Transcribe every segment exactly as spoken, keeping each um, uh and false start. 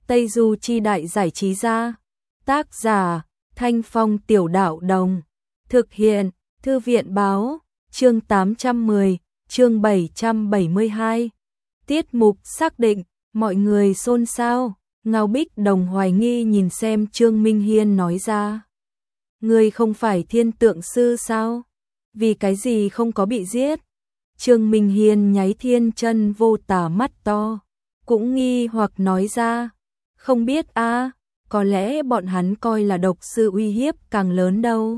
Tây Du Chi Đại Giải Trí Gia. Tác giả Thanh Phong Tiểu Đạo Đồng. Thực hiện Thư viện Báo. Chương tám trăm mười, chương bảy trăm bảy mươi hai. Tiết mục xác định, mọi người xôn xao. Ngao Bích Đồng hoài nghi nhìn xem Trương Minh Hiên nói ra. Ngươi không phải thiên tượng sư sao? Vì cái gì không có bị giết? Trương Minh Hiên nháy thiên chân vô tả mắt to, cũng nghi hoặc nói ra. Không biết a, à, có lẽ bọn hắn coi là độc sư uy hiếp càng lớn đâu.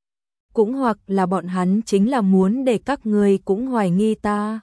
Cũng hoặc là bọn hắn chính là muốn để các người cũng hoài nghi ta.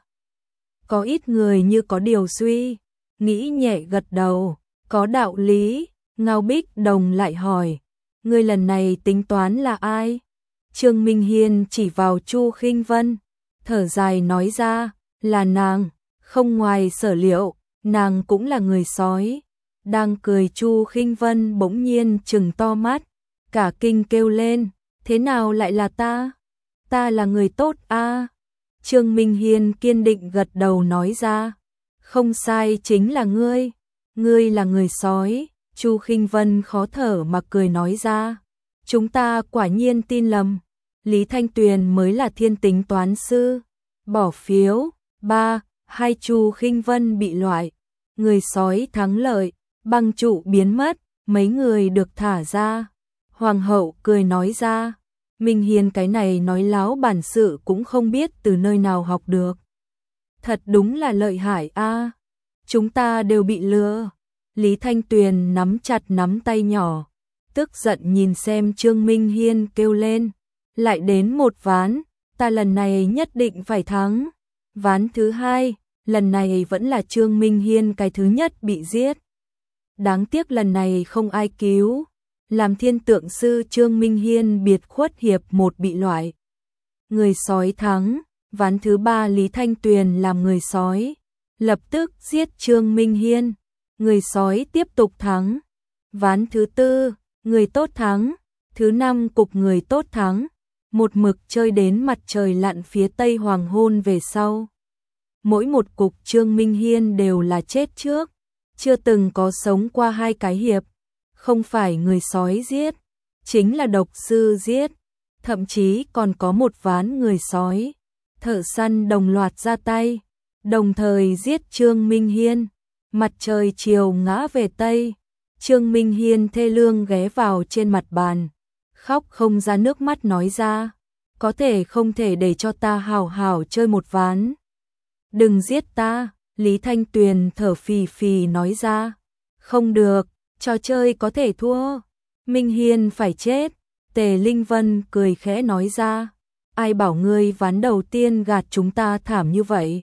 Có ít người như có điều suy, nghĩ nhẹ gật đầu, có đạo lý. Ngao Bích Đồng lại hỏi, người lần này tính toán là ai? Trương Minh Hiên chỉ vào Chu Khinh Vân, thở dài nói ra, là nàng. Không ngoài sở liệu, nàng cũng là người sói. Đang cười Chu Khinh Vân bỗng nhiên trừng to mắt, cả kinh kêu lên, thế nào lại là ta? Ta là người tốt a. À? Trương Minh Hiên kiên định gật đầu nói ra, không sai, chính là ngươi. Ngươi là người sói. Chu Khinh Vân khó thở mà cười nói ra, chúng ta quả nhiên tin lầm. Lý Thanh Tuyền mới là thiên tính toán sư. Bỏ phiếu. Ba, hai. Chu Khinh Vân bị loại. Người sói thắng lợi, băng trụ biến mất, mấy người được thả ra. Hoàng hậu cười nói ra, Minh Hiên cái này nói láo bản sự cũng không biết từ nơi nào học được. Thật đúng là lợi hại a. À. Chúng ta đều bị lừa. Lý Thanh Tuyền nắm chặt nắm tay nhỏ, tức giận nhìn xem Trương Minh Hiên kêu lên, lại đến một ván, ta lần này nhất định phải thắng. Ván thứ hai, lần này vẫn là Trương Minh Hiên cái thứ nhất bị giết. Đáng tiếc lần này không ai cứu, làm thiên tượng sư Trương Minh Hiên biệt khuất hiệp một bị loại. Người sói thắng. Ván thứ ba Lý Thanh Tuyền làm người sói, lập tức giết Trương Minh Hiên. Người sói tiếp tục thắng. Ván thứ tư, người tốt thắng. Thứ năm cục người tốt thắng. Một mực chơi đến mặt trời lặn phía tây hoàng hôn về sau. Mỗi một cục Trương Minh Hiên đều là chết trước, chưa từng có sống qua hai cái hiệp. Không phải người sói giết, chính là độc sư giết. Thậm chí còn có một ván người sói, thợ săn đồng loạt ra tay, đồng thời giết Trương Minh Hiên. Mặt trời chiều ngã về tây, Trương Minh Hiên thê lương ghé vào trên mặt bàn, khóc không ra nước mắt nói ra, có thể không thể để cho ta hảo hảo chơi một ván? Đừng giết ta. Lý Thanh Tuyền thở phì phì nói ra, không được, trò chơi có thể thua, Minh Hiên phải chết. Tề Linh Vân cười khẽ nói ra, ai bảo ngươi ván đầu tiên gạt chúng ta thảm như vậy?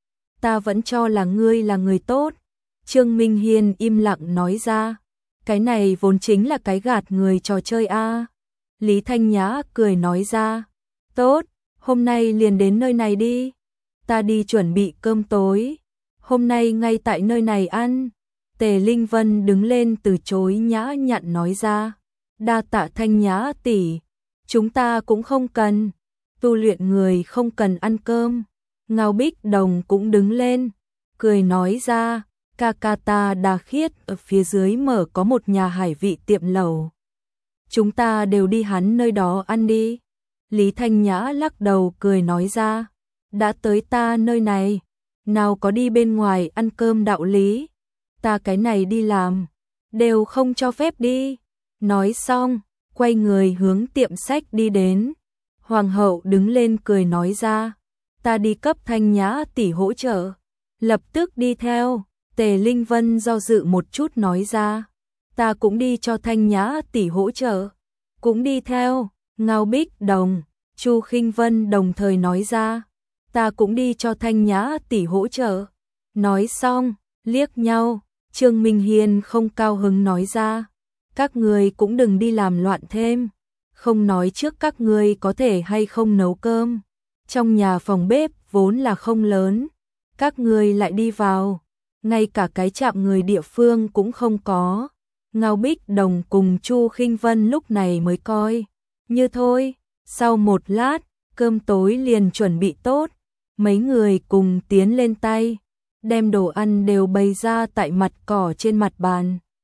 Ta vẫn cho là ngươi là người tốt. Trương Minh Hiên im lặng nói ra, cái này vốn chính là cái gạt người trò chơi a. À. Lý Thanh Nhã cười nói ra, tốt, hôm nay liền đến nơi này đi. Ta đi chuẩn bị cơm tối, hôm nay ngay tại nơi này ăn. Tề Linh Vân đứng lên từ chối nhã nhặn nói ra, đa tạ Thanh Nhã tỷ, chúng ta cũng không cần, tu luyện người không cần ăn cơm. Ngao Bích Đồng cũng đứng lên, cười nói ra, ca ca ta Đa Khiết ở phía dưới mở có một nhà hải vị tiệm lẩu. Chúng ta đều đi hắn nơi đó ăn đi. Lý Thanh Nhã lắc đầu cười nói ra, đã tới ta nơi này, nào có đi bên ngoài ăn cơm đạo lý. Ta cái này đi làm, đều không cho phép đi. Nói xong, quay người hướng tiệm sách đi đến. Hoàng hậu đứng lên cười nói ra, ta đi cấp Thanh Nhã tỷ hỗ trợ. Lập tức đi theo. Tề Linh Vân do dự một chút nói ra, ta cũng đi cho Thanh Nhã tỷ hỗ trợ. Cũng đi theo. Ngao Bích Đồng, Chu Khinh Vân đồng thời nói ra, ta cũng đi cho Thanh Nhã tỷ hỗ trợ. Nói xong, liếc nhau. Trương Minh Hiên không cao hứng nói ra, các người cũng đừng đi làm loạn thêm, không nói trước các người có thể hay không nấu cơm. Trong nhà phòng bếp vốn là không lớn, các người lại đi vào, ngay cả cái chạm người địa phương cũng không có. Ngao Bích Đồng cùng Chu Khinh Vân lúc này mới coi như thôi. Sau một lát, cơm tối liền chuẩn bị tốt, mấy người cùng tiến lên tay, đem đồ ăn đều bày ra tại mặt cỏ trên mặt bàn.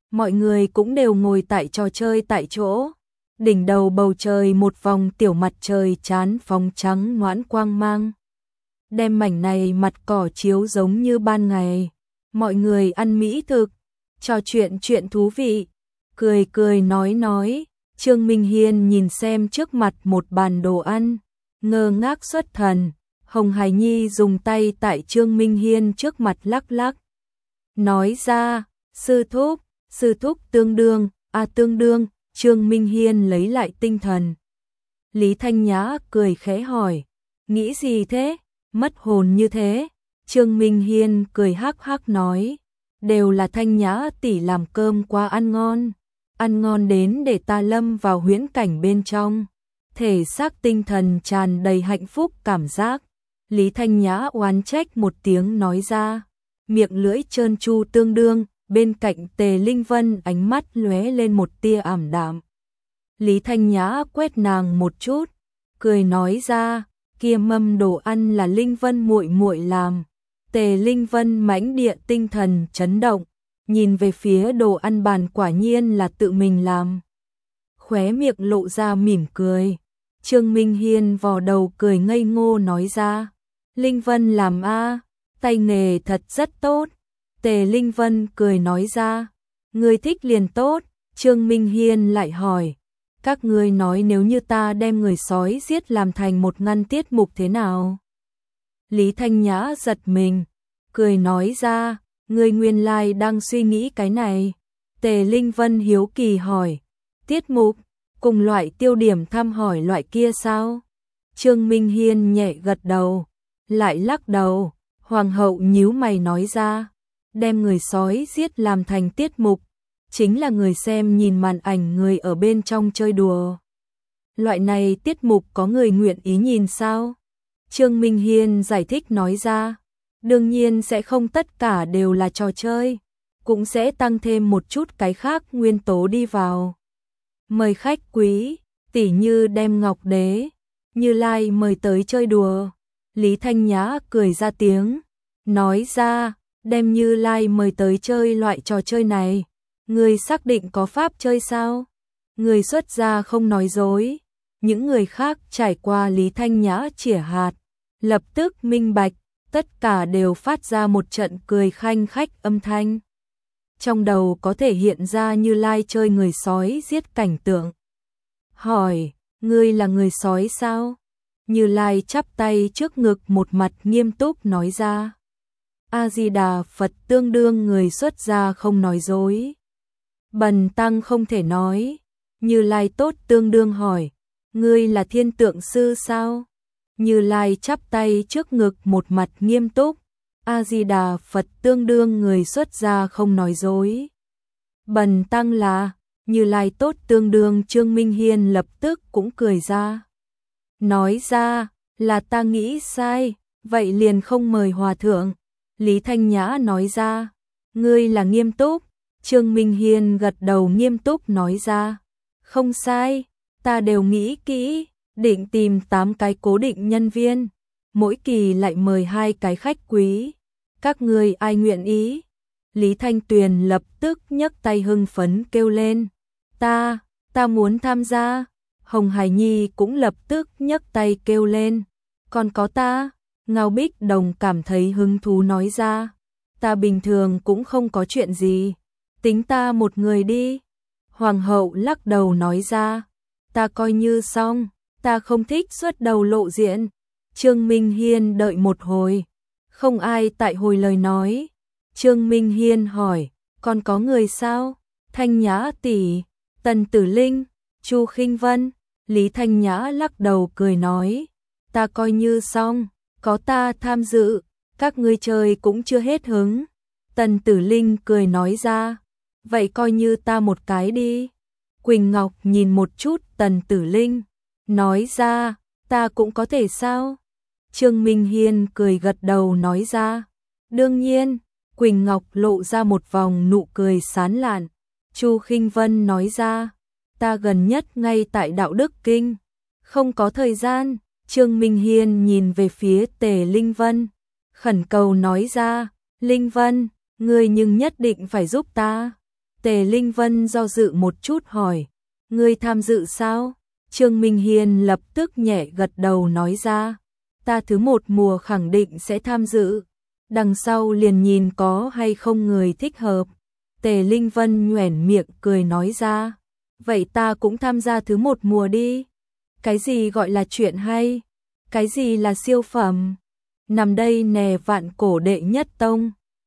mọi người cũng đều ngồi tại trò chơi tại chỗ. Đỉnh đầu bầu trời một vòng tiểu mặt trời chán phóng trắng ngoãn quang mang. Đem mảnh này mặt cỏ chiếu giống như ban ngày. Mọi người ăn mỹ thực, trò chuyện chuyện thú vị, cười cười nói nói. Trương Minh Hiên nhìn xem trước mặt một bàn đồ ăn, ngơ ngác xuất thần. Hồng Hải Nhi dùng tay tại Trương Minh Hiên trước mặt lắc lắc. Nói ra, sư thúc, sư thúc tương đương, à tương đương. Trương Minh Hiên lấy lại tinh thần. Lý Thanh Nhã cười khẽ hỏi, nghĩ gì thế, mất hồn như thế. Trương Minh Hiên cười hắc hắc nói, đều là Thanh Nhã tỷ làm cơm quá ăn ngon, ăn ngon đến để ta lâm vào huyễn cảnh bên trong, thể xác tinh thần tràn đầy hạnh phúc cảm giác. Lý Thanh Nhã oán trách một tiếng nói ra, miệng lưỡi trơn tru tương đương. Bên cạnh Tề Linh Vân ánh mắt lóe lên một tia ảm đạm. Lý Thanh Nhã quét nàng một chút, cười nói ra, kia mâm đồ ăn là Linh Vân muội muội làm. Tề Linh Vân mãnh địa tinh thần chấn động, nhìn về phía đồ ăn bàn quả nhiên là tự mình làm. Khóe miệng lộ ra mỉm cười. Trương Minh Hiên vò đầu cười ngây ngô nói ra, Linh Vân làm a, tay nghề thật rất tốt. Tề Linh Vân cười nói ra, ngươi thích liền tốt. Trương Minh Hiên lại hỏi, các ngươi nói nếu như ta đem người sói giết làm thành một ngăn tiết mục thế nào? Lý Thanh Nhã giật mình, cười nói ra, ngươi nguyên lai đang suy nghĩ cái này. Tề Linh Vân hiếu kỳ hỏi, tiết mục, cùng loại tiêu điểm thăm hỏi loại kia sao? Trương Minh Hiên nhẹ gật đầu, lại lắc đầu. Hoàng hậu nhíu mày nói ra, đem người sói giết làm thành tiết mục, chính là người xem nhìn màn ảnh người ở bên trong chơi đùa. Loại này tiết mục có người nguyện ý nhìn sao? Trương Minh Hiên giải thích nói ra, đương nhiên sẽ không tất cả đều là trò chơi, cũng sẽ tăng thêm một chút cái khác nguyên tố đi vào. Mời khách quý, tỉ như đem Ngọc Đế, Như Lai mời tới chơi đùa. Lý Thanh Nhã cười ra tiếng, nói ra, đem Như Lai mời tới chơi loại trò chơi này, người xác định có pháp chơi sao? Người xuất gia không nói dối. Những người khác trải qua Lý Thanh Nhã chĩa hạt, lập tức minh bạch, tất cả đều phát ra một trận cười khanh khách âm thanh. Trong đầu có thể hiện ra Như Lai chơi người sói giết cảnh tượng. Hỏi, ngươi là người sói sao? Như Lai chắp tay trước ngực một mặt nghiêm túc nói ra. A-di-đà Phật tương đương người xuất gia không nói dối. Bần tăng không thể nói. Như Lai tốt tương đương hỏi, ngươi là thiên tượng sư sao? Như Lai chắp tay trước ngực một mặt nghiêm túc. A-di-đà Phật tương đương người xuất gia không nói dối. Bần tăng là, Như Lai tốt tương đương. Trương Minh Hiên lập tức cũng cười ra. Nói ra, là ta nghĩ sai, vậy liền không mời hòa thượng. Lý Thanh Nhã nói ra, ngươi là nghiêm túc. Trương Minh Hiên gật đầu nghiêm túc nói ra, không sai, ta đều nghĩ kỹ, định tìm tám cái cố định nhân viên, mỗi kỳ lại mời hai cái khách quý, các ngươi ai nguyện ý? Lý Thanh Tuyền lập tức nhấc tay hưng phấn kêu lên, ta, ta muốn tham gia. Hồng Hải Nhi cũng lập tức nhấc tay kêu lên, còn có ta. Ngao Bích Đồng cảm thấy hứng thú nói ra, ta bình thường cũng không có chuyện gì, tính ta một người đi. Hoàng hậu lắc đầu nói ra, ta coi như xong, ta không thích xuất đầu lộ diện. Trương Minh Hiên đợi một hồi, không ai tại hồi lời nói. Trương Minh Hiên hỏi, còn có người sao? Thanh Nhã tỷ, Tần Tử Linh, Chu Khinh Vân. Lý Thanh Nhã lắc đầu cười nói, ta coi như xong, có ta tham dự, các ngươi chơi cũng chưa hết hứng. Tần Tử Linh cười nói ra, vậy coi như ta một cái đi. Quỳnh Ngọc nhìn một chút Tần Tử Linh, nói ra, ta cũng có thể sao? Trương Minh Hiên cười gật đầu nói ra, đương nhiên. Quỳnh Ngọc lộ ra một vòng nụ cười sán lạn. Chu Khinh Vân nói ra, ta gần nhất ngay tại Đạo Đức Kinh, không có thời gian. Trương Minh Hiên nhìn về phía Tề Linh Vân, khẩn cầu nói ra, Linh Vân, ngươi nhưng nhất định phải giúp ta. Tề Linh Vân do dự một chút hỏi, ngươi tham dự sao? Trương Minh Hiên lập tức nhẹ gật đầu nói ra, ta thứ một mùa khẳng định sẽ tham dự, đằng sau liền nhìn có hay không người thích hợp. Tề Linh Vân nhoẻn miệng cười nói ra, vậy ta cũng tham gia thứ một mùa đi. Cái gì gọi là chuyện hay? Cái gì là siêu phẩm? Nằm đây nè vạn cổ đệ nhất tông.